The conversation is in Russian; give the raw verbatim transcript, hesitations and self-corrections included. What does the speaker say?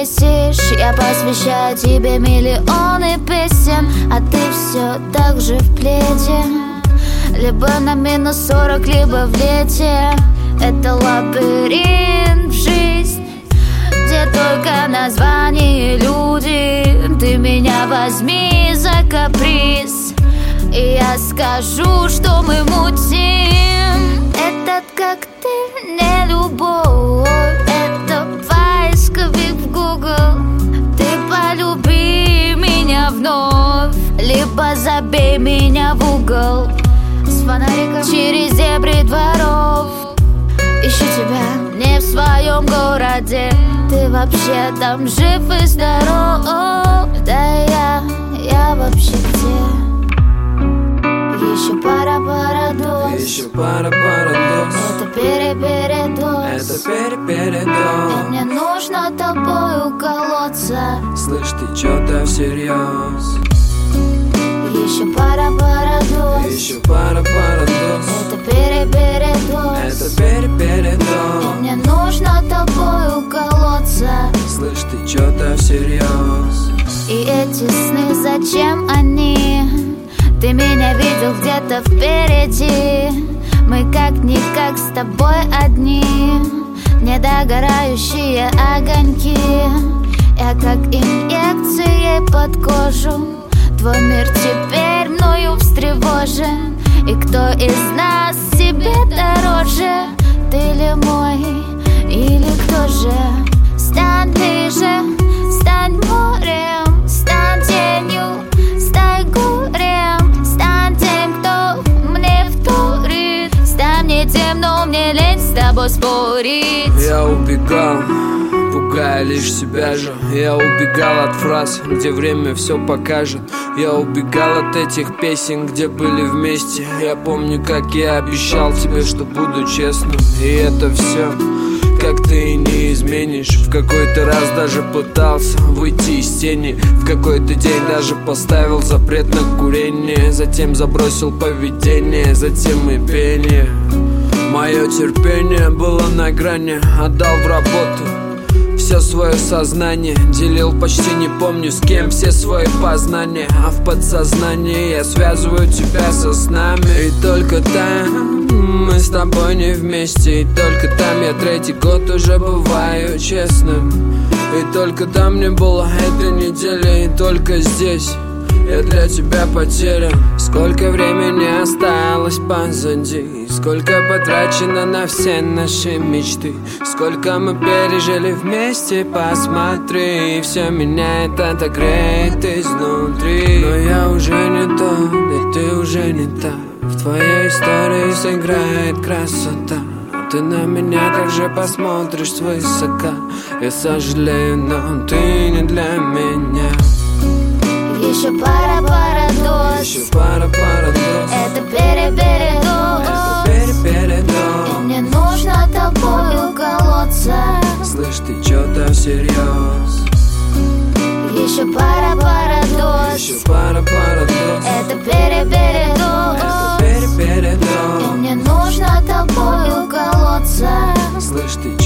бесишь. Я посвящаю тебе миллионы песен, а ты все так же в пледе. Либо на минус сорок, либо в лете. Это лабиринт в жизнь, где только названия люди. Ты меня возьми за каприз, и я скажу, что мы мутим. Этот коктейль не любовь, это поисковик в Google. Ты полюби меня вновь, либо забей меня в угол. С фонариком через дебри дворов ищу тебя не в своем городе. Ты вообще там жив и здоров? Да я, я вообще где? Еще пара парадокс, еще пара парадокс. Это перепередос, это перепередос. Мне нужно тобой уколоться. Слышь, ты чё-то всерьез? Еще пара парадокс, еще пара парадокс. Это перепередос, это перепередос. Мне нужно тобой уколоться. Слышь, ты чё-то всерьез? И эти сны, зачем они? Ты меня видел где-то впереди. Мы как-никак с тобой одни, недогорающие огоньки. Я как инъекции под кожу. Твой мир теперь мною встревожен. И кто из нас себе дороже? Ты ли мой, или кто же? Стань ближе, стань морем, стань тенью, стань горем, стань тем, кто мне вторит. Стань не тем, но мне лень с тобой спорить. Я убегал, пугая лишь себя же. Я убегал от фраз, где время все покажет. Я убегал от этих песен, где были вместе. Я помню, как я обещал тебе, что буду честным. И это все, как ты и не изменишь. В какой-то раз даже пытался выйти из тени. В какой-то день даже поставил запрет на курение. Затем забросил поведение, затем и пение. Мое терпение было на грани, отдал в работу все свое сознание, делил почти не помню с кем все свои познания. А в подсознании я связываю тебя со снами. И только там мы с тобой не вместе. И только там я третий год уже бываю честным. И только там не было этой недели. И только здесь я для тебя потерян. Сколько времени осталось позади, сколько потрачено на все наши мечты, сколько мы пережили вместе, посмотри. Все меня это отогреет изнутри. Но я уже не тот, и ты уже не та. В твоей истории сыграет красота. Ты на меня также посмотришь свысока. Я сожалею, но ты не для меня. Еще пара парадокс, еще пара парадокс. Это перепередос, это перепередос. Мне нужно тобой уколоться. Слышь, ты чё-то всерьез? Еще пара парадокс, еще пара парадокс. Это перепередос, это перепередос. Мне нужно тобой уколоться. Слышь, ты